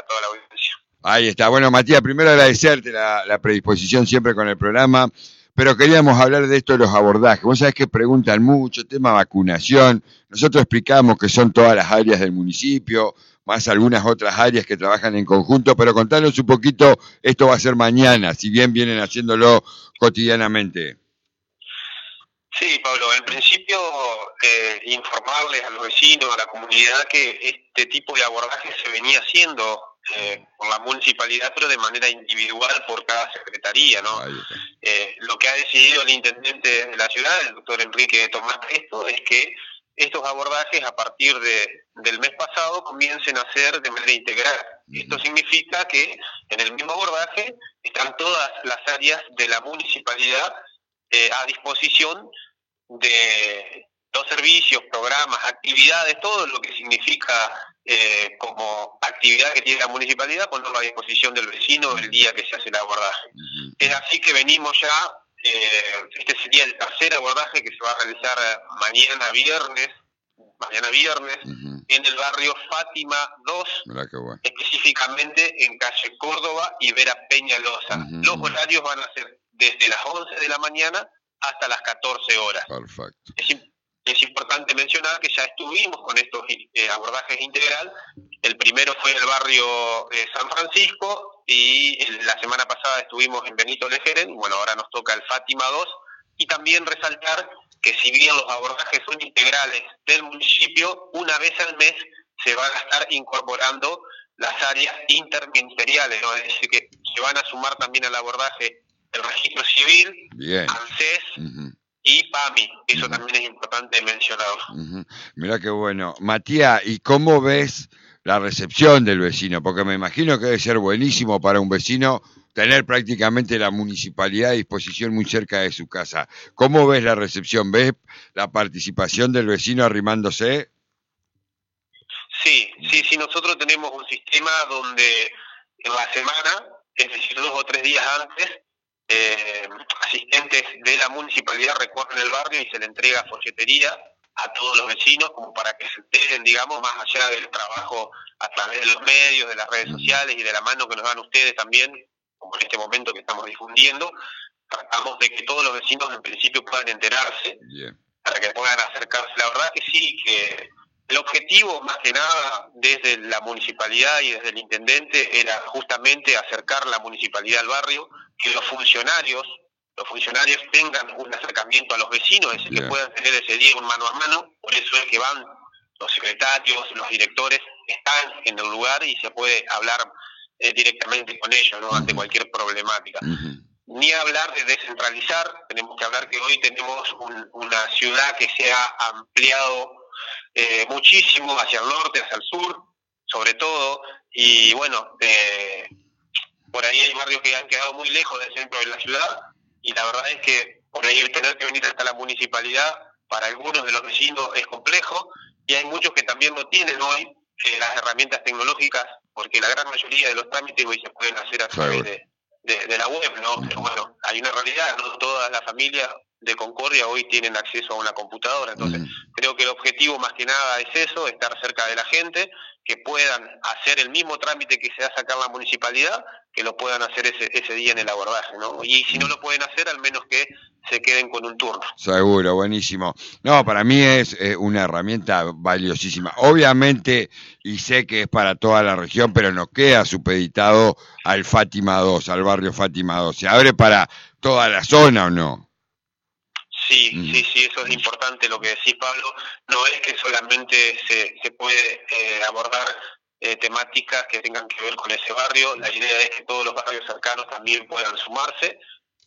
toda la audiencia. Ahí está. Bueno, Matías, primero agradecerte la predisposición siempre con el programa, pero queríamos hablar de esto de los abordajes. Vos sabés que preguntan mucho, tema vacunación. Nosotros explicamos que son todas las áreas del municipio, más algunas otras áreas que trabajan en conjunto, pero contanos un poquito, esto va a ser mañana, si bien vienen haciéndolo cotidianamente. Sí, Pablo, en principio informarles a los vecinos, a la comunidad, que este tipo de abordaje se venía haciendo por la municipalidad, pero de manera individual por cada secretaría, ¿no? Lo que ha decidido el intendente de la ciudad, el doctor Enrique Tomás Presto, es que estos abordajes a partir del mes pasado comiencen a ser de manera integral. Esto significa que en el mismo abordaje están todas las áreas de la municipalidad a disposición de los servicios, programas, actividades, todo lo que significa como actividad que tiene la municipalidad, ponerlo a disposición del vecino el día que se hace el abordaje. Es así que venimos ya, este sería el tercer abordaje que se va a realizar mañana viernes, en el barrio Fátima 2, bueno, específicamente en calle Córdoba y Vera Peñalosa. Los horarios van a ser desde las 11 de la mañana hasta las 14 horas. Perfecto. Es importante mencionar que ya estuvimos con estos abordajes integral. El primero fue en el barrio San Francisco y la semana pasada estuvimos en Benito Lejeren, y bueno, ahora nos toca el Fátima 2, y también resaltar que si bien los abordajes son integrales del municipio, una vez al mes se van a estar incorporando las áreas interministeriales, ¿no? Es decir, que se van a sumar también al abordaje el registro civil, ANSES y PAMI. Eso también es importante mencionarlo. Mirá qué bueno. Matías, ¿y cómo ves la recepción del vecino? Porque me imagino que debe ser buenísimo para un vecino tener prácticamente la municipalidad a disposición muy cerca de su casa. ¿Cómo ves la recepción? ¿Ves la participación del vecino arrimándose? Sí, nosotros tenemos un sistema donde en la semana, es decir, 2 o 3 días antes, asistentes de la municipalidad recorren el barrio y se le entrega folletería a todos los vecinos como para que se enteren, digamos, más allá del trabajo a través de los medios, de las redes sociales y de la mano que nos dan ustedes también, como en este momento que estamos difundiendo. Tratamos de que todos los vecinos en principio puedan enterarse, para que puedan acercarse. La verdad que sí, que el objetivo más que nada desde la municipalidad y desde el intendente era justamente acercar la municipalidad al barrio, que los funcionarios tengan un acercamiento a los vecinos, es decir, que puedan tener ese día un mano a mano. Por eso es que van los secretarios, los directores, están en el lugar y se puede hablar directamente con ellos, ¿no? Ante cualquier problemática. Ni hablar de descentralizar, tenemos que hablar que hoy tenemos una ciudad que se ha ampliado muchísimo hacia el norte, hacia el sur, sobre todo, y bueno, por ahí hay barrios que han quedado muy lejos del centro de la ciudad, y la verdad es que por ahí tener que venir hasta la municipalidad para algunos de los vecinos es complejo, y hay muchos que también no tienen hoy las herramientas tecnológicas, porque la gran mayoría de los trámites hoy se pueden hacer a través de la web, ¿no? Pero bueno, hay una realidad, no todas las familias de Concordia hoy tienen acceso a una computadora, entonces creo que el objetivo más que nada es eso, estar cerca de la gente, que puedan hacer el mismo trámite que se hace acá en la municipalidad, que lo puedan hacer ese día en el abordaje, ¿no? Y si no lo pueden hacer, al menos que se queden con un turno. Seguro, buenísimo. No, para mí es una herramienta valiosísima. Obviamente, y sé que es para toda la región, pero no queda supeditado al Fátima 2, al barrio Fátima 2. ¿Se abre para toda la zona o no? Sí, eso es importante lo que decís, Pablo. No es que solamente se puede abordar temáticas que tengan que ver con ese barrio. La idea es que todos los barrios cercanos también puedan sumarse.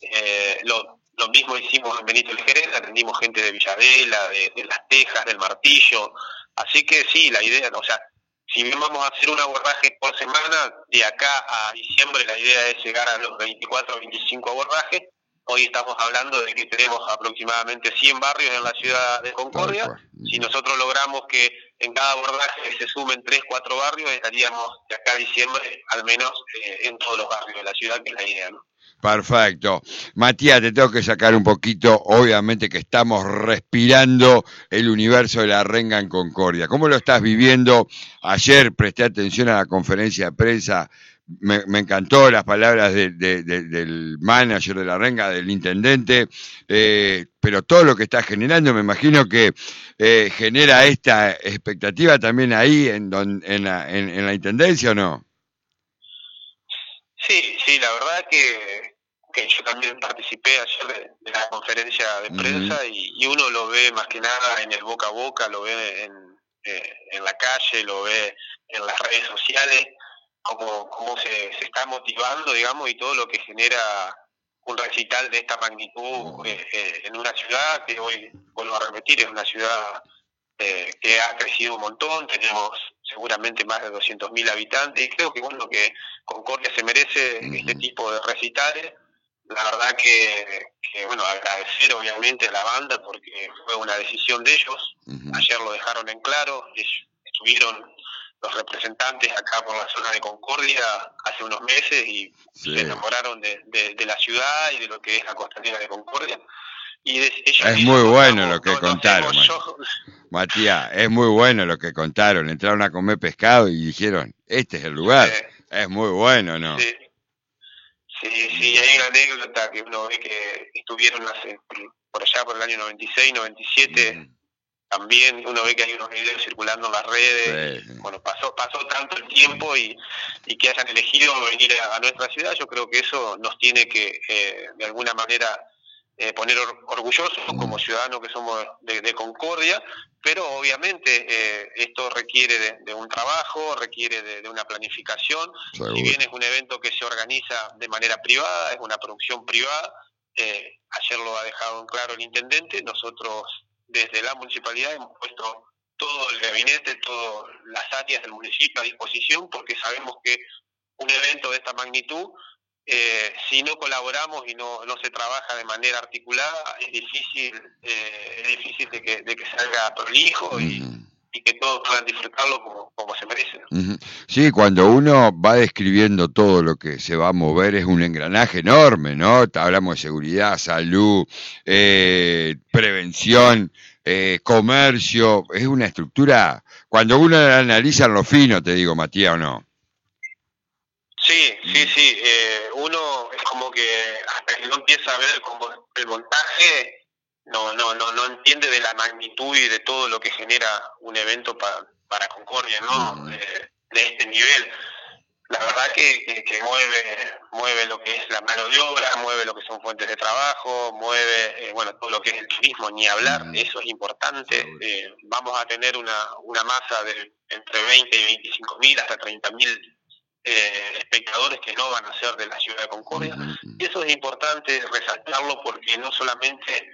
Lo mismo hicimos en Benito Lejeren, atendimos gente de Villadela, de Las Tejas, del Martillo. Así que sí, la idea, o sea, si bien vamos a hacer un abordaje por semana, de acá a diciembre la idea es llegar a los 24 o 25 abordajes. Hoy estamos hablando de que tenemos aproximadamente 100 barrios en la ciudad de Concordia. Si nosotros logramos que en cada abordaje que se sumen 3, 4 barrios, estaríamos de acá a diciembre, al menos en todos los barrios de la ciudad, que es la idea, ¿no? Perfecto. Matías, te tengo que sacar un poquito, obviamente que estamos respirando el universo de la renga en Concordia. ¿Cómo lo estás viviendo? Ayer presté atención a la conferencia de prensa, me encantó las palabras del manager de la renga, del intendente, pero todo lo que está generando, me imagino que genera esta expectativa también ahí en la intendencia, ¿o no? Sí, la verdad que yo también participé ayer de la conferencia de prensa y uno lo ve más que nada en el boca a boca, lo ve en la calle, lo ve en las redes sociales, cómo se está motivando, digamos, y todo lo que genera un recital de esta magnitud en una ciudad que hoy, vuelvo a repetir, es una ciudad que ha crecido un montón, tenemos seguramente más de 200.000 habitantes, y creo que bueno, que Concordia se merece este tipo de recitales. La verdad que bueno, agradecer obviamente a la banda porque fue una decisión de ellos. Ayer lo dejaron en claro, estuvieron los representantes acá por la zona de Concordia hace unos meses y se enamoraron de la ciudad y de lo que es la costanera de Concordia. Y es muy bueno lo que contaron, Matías, es muy bueno lo que contaron. Entraron a comer pescado y dijeron, este es el lugar. Es muy bueno, ¿no? Sí, hay una anécdota que uno ve que estuvieron por allá por el año 96, 97, también uno ve que hay unos videos circulando en las redes. Sí. Bueno, pasó tanto el tiempo y que hayan elegido venir a nuestra ciudad, yo creo que eso nos tiene que, de alguna manera, poner orgullosos como ciudadanos que somos de Concordia, pero obviamente esto requiere de un trabajo, requiere de una planificación. Seguro. Si bien es un evento que se organiza de manera privada, es una producción privada, ayer lo ha dejado en claro el intendente, nosotros desde la municipalidad hemos puesto todo el gabinete, todas las áreas del municipio a disposición, porque sabemos que un evento de esta magnitud, si no colaboramos y no se trabaja de manera articulada, es difícil de que salga prolijo y que todos puedan disfrutarlo como se merece. Sí, cuando uno va describiendo todo lo que se va a mover es un engranaje enorme, ¿no? Hablamos de seguridad, salud, prevención, comercio, es una estructura, cuando uno la analiza en lo fino, te digo, Matías, ¿o no? Sí, uno es como que hasta que no empieza a ver el montaje, no entiende de la magnitud y de todo lo que genera un evento para Concordia, ¿no? De este nivel. La verdad que mueve lo que es la mano de obra, mueve lo que son fuentes de trabajo, mueve todo lo que es el turismo, ni hablar, eso es importante. Vamos a tener una masa de entre 20 y 25.000 hasta 30.000 espectadores que no van a ser de la ciudad de Concordia. Y eso es importante resaltarlo porque no solamente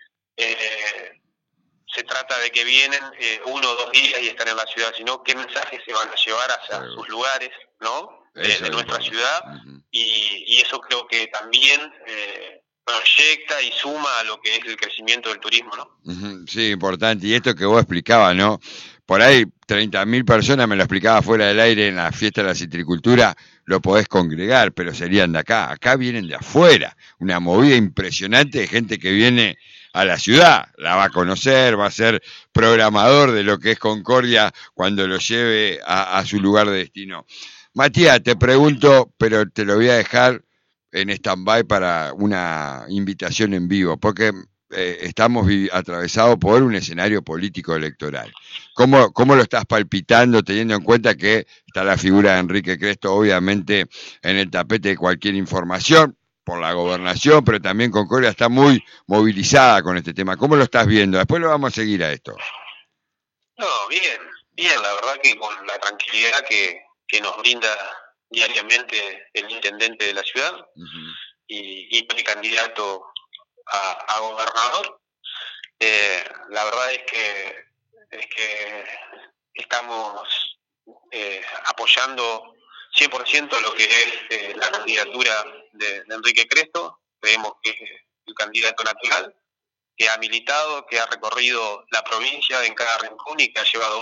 se trata de que vienen 1 o 2 días y están en la ciudad, sino qué mensajes se van a llevar hacia sus lugares, ¿no? De nuestra ciudad, y eso creo que también proyecta y suma a lo que es el crecimiento del turismo, ¿no? Sí, importante. Y esto que vos explicabas, ¿no? Por ahí 30.000 personas, me lo explicaba fuera del aire en la fiesta de la citricultura, lo podés congregar, pero serían de acá. Acá vienen de afuera. Una movida impresionante de gente que viene a la ciudad, la va a conocer, va a ser programador de lo que es Concordia cuando lo lleve a su lugar de destino. Matías, te pregunto, pero te lo voy a dejar en stand-by para una invitación en vivo, porque estamos atravesados por un escenario político electoral. ¿Cómo lo estás palpitando, teniendo en cuenta que está la figura de Enrique Cresto, obviamente, en el tapete de cualquier información, por la gobernación, pero también Concordia está muy movilizada con este tema? ¿Cómo lo estás viendo? Después lo vamos a seguir a esto. No, bien, la verdad que con la tranquilidad que nos brinda diariamente el intendente de la ciudad y precandidato a gobernador, la verdad es que estamos apoyando 100% lo que es la candidatura de Enrique Cresto. Creemos que es el candidato natural, que ha militado, que ha recorrido la provincia en cada rincón y que ha llevado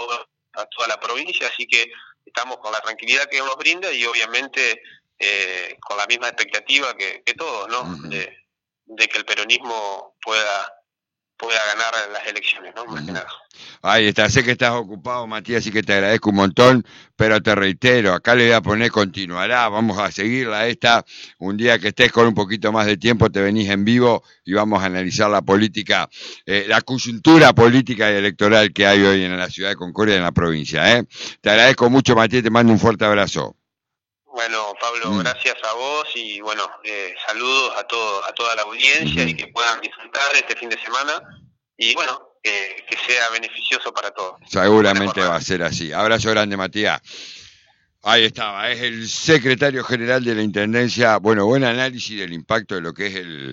a toda la provincia, así que estamos con la tranquilidad que nos brinda y obviamente con la misma expectativa que todos, ¿no? Uh-huh. De que el peronismo pueda ganar las elecciones, ¿no? Más que nada. Ahí está, sé que estás ocupado, Matías, así que te agradezco un montón, pero te reitero, acá le voy a poner continuará, vamos a seguirla esta, un día que estés con un poquito más de tiempo te venís en vivo y vamos a analizar la política, la coyuntura política y electoral que hay hoy en la ciudad de Concordia y en la provincia. Te agradezco mucho, Matías, te mando un fuerte abrazo. Bueno, Pablo, gracias a vos y bueno, saludos a toda la audiencia y que puedan disfrutar este fin de semana y bueno, que sea beneficioso para todos. Seguramente va a ser así. Abrazo grande, Matías. Ahí estaba, es el secretario general de la Intendencia. Bueno, buen análisis del impacto de lo que es el